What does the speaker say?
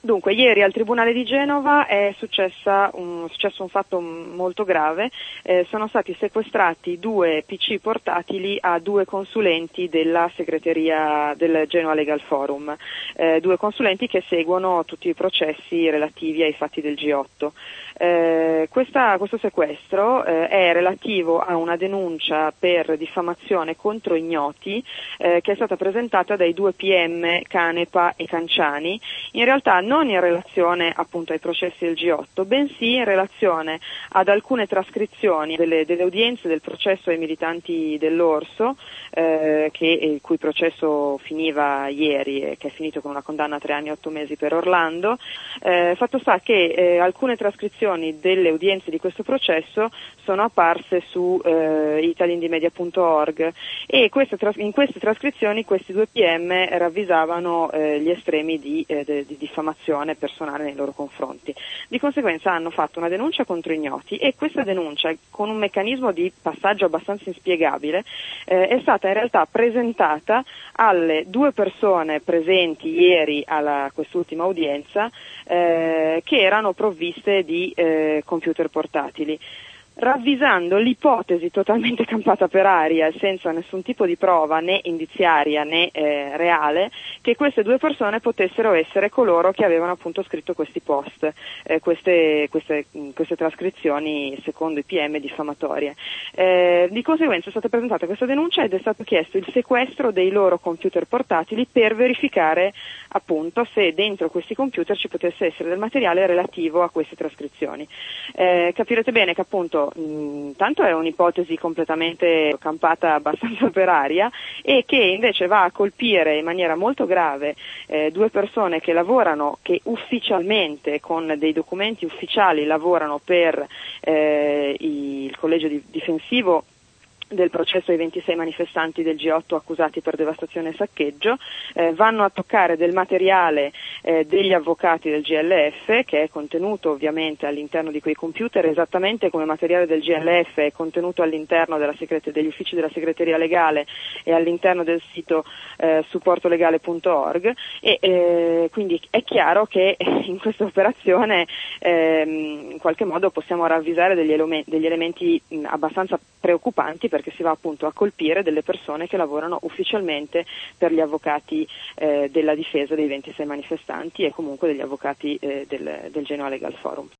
Dunque, ieri al Tribunale di Genova è successo un fatto molto grave. Sono stati sequestrati 2 PC portatili a 2 consulenti della segreteria del Genoa Legal Forum, 2 consulenti che seguono tutti i processi relativi ai fatti del G8. Questo sequestro è relativo a una denuncia per diffamazione contro ignoti che è stata presentata dai 2 PM Canepa e Canciani, in realtà non in relazione appunto ai processi del G8, bensì in relazione ad alcune trascrizioni delle udienze del processo ai militanti dell'Orso, il cui processo finiva ieri e che è finito con una condanna a 3 anni e 8 mesi per Orlando. Fatto sta che alcune trascrizioni delle udienze di questo processo sono apparse su italindimedia.org e in queste trascrizioni questi 2 PM ravvisavano gli estremi di diffamazione personale nei loro confronti. Di conseguenza hanno fatto una denuncia contro ignoti e questa denuncia, con un meccanismo di passaggio abbastanza inspiegabile, è stata in realtà presentata alle 2 persone presenti ieri a quest'ultima udienza che erano provviste di computer portatili, ravvisando l'ipotesi totalmente campata per aria, senza nessun tipo di prova né indiziaria né reale, che queste 2 persone potessero essere coloro che avevano appunto scritto questi post, queste trascrizioni secondo i PM diffamatorie. Di conseguenza è stata presentata questa denuncia ed è stato chiesto il sequestro dei loro computer portatili per verificare appunto se dentro questi computer ci potesse essere del materiale relativo a queste trascrizioni. Capirete bene che appunto tanto è un'ipotesi completamente campata abbastanza per aria e che invece va a colpire in maniera molto grave 2 persone che lavorano, che ufficialmente con dei documenti ufficiali lavorano per il collegio difensivo del processo ai 26 manifestanti del G8 accusati per devastazione e saccheggio, vanno a toccare del materiale degli avvocati del GLF, che è contenuto ovviamente all'interno di quei computer, esattamente come materiale del GLF è contenuto all'interno degli uffici della segreteria legale e all'interno del sito supportolegale.org e quindi è chiaro che in questa operazione in qualche modo possiamo ravvisare degli elementi abbastanza preoccupanti, perché si va appunto a colpire delle persone che lavorano ufficialmente per gli avvocati della difesa dei 26 manifestanti e comunque degli avvocati del Genoa Legal Forum.